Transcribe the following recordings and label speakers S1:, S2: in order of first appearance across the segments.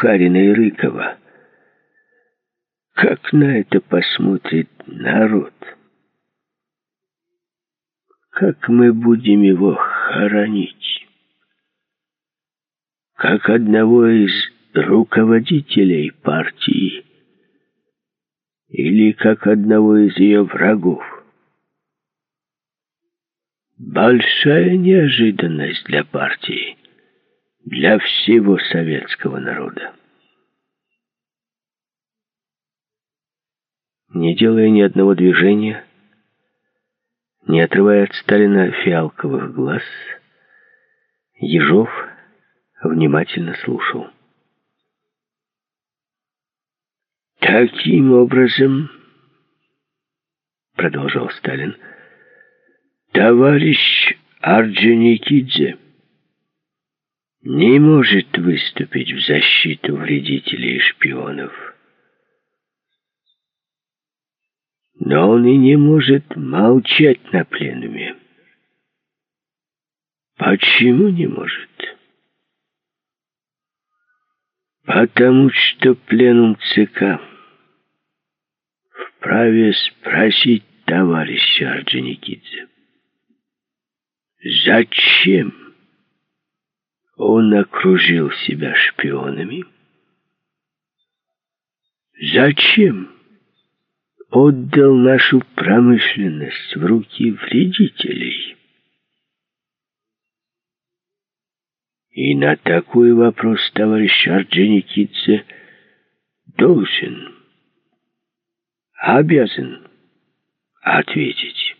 S1: Бухарина и Рыкова. Как на это посмотрит народ? Как мы будем его хоронить? Как одного из руководителей партии или как одного из ее врагов? Большая неожиданность для партии, для всего советского народа. Не делая ни одного движения, не отрывая от Сталина фиалковых глаз, Ежов внимательно слушал. «Таким образом, — продолжал Сталин, — товарищ Орджоникидзе не может выступить в защиту вредителей и шпионов. Но он и не может молчать на пленуме. Почему не может? Потому что пленум ЦК вправе спросить товарища Орджоникидзе, зачем он окружил себя шпионами? Зачем отдал нашу промышленность в руки вредителей? И на такой вопрос товарищ Орджоникидзе должен, обязан ответить.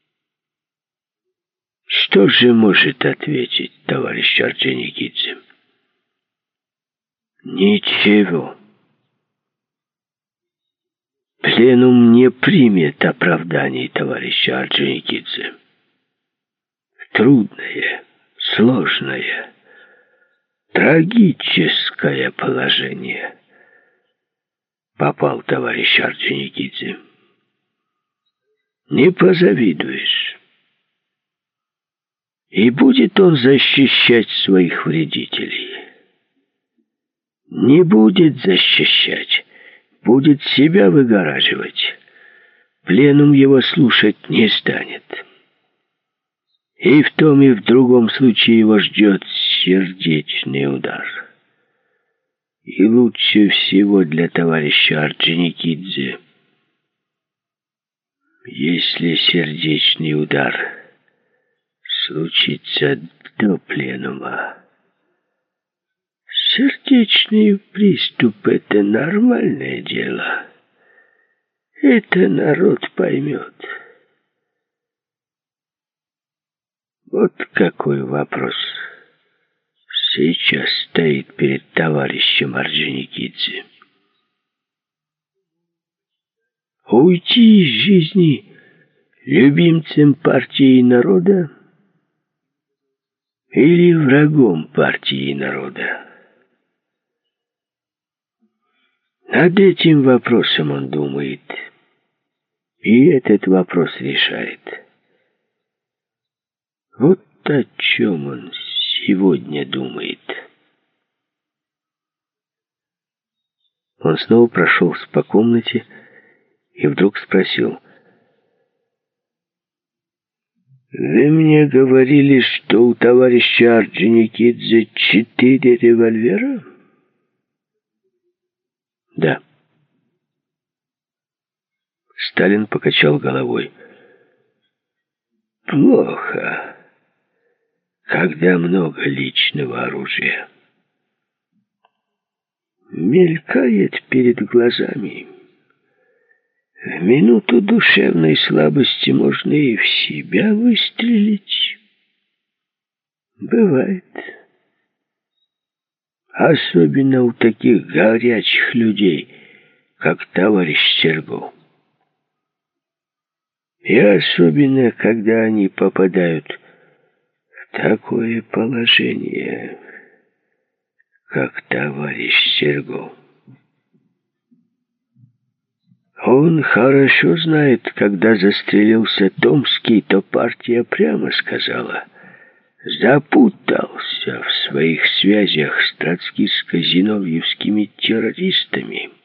S1: Что же может ответить товарищ Орджоникидзе? Ничего. Пленум не примет оправданий товарища Орджоникидзе. Трудное, сложное, трагическое положение попал товарищ Орджоникидзе. Не позавидуешь. И будет он защищать своих вредителей. Не будет защищать, будет себя выгораживать. Пленум его слушать не станет. И в том, и в другом случае его ждет сердечный удар. И лучше всего для товарища Орджоникидзе, если сердечный удар случится до пленума. Сердечный приступ — это нормальное дело. Это народ поймет. Вот какой вопрос сейчас стоит перед товарищем Орджоникидзе. Уйти из жизни любимцем партии и народа или врагом партии и народа? Над этим вопросом он думает, и этот вопрос решает. Вот о чем он сегодня думает. Он снова прошелся по комнате и вдруг спросил: «Вы мне говорили, что у товарища Орджоникидзе 4 револьвера?» «Да». Сталин покачал головой. «Плохо, когда много личного оружия. Мелькает перед глазами. В минуту душевной слабости можно и в себя выстрелить. Бывает. Особенно у таких горячих людей, как товарищ Сергов. И особенно, когда они попадают в такое положение, как товарищ Сергов. Он хорошо знает, когда застрелился Томский, то партия прямо сказала: запутался в своих связях с троцкистско-зиновьевскими террористами.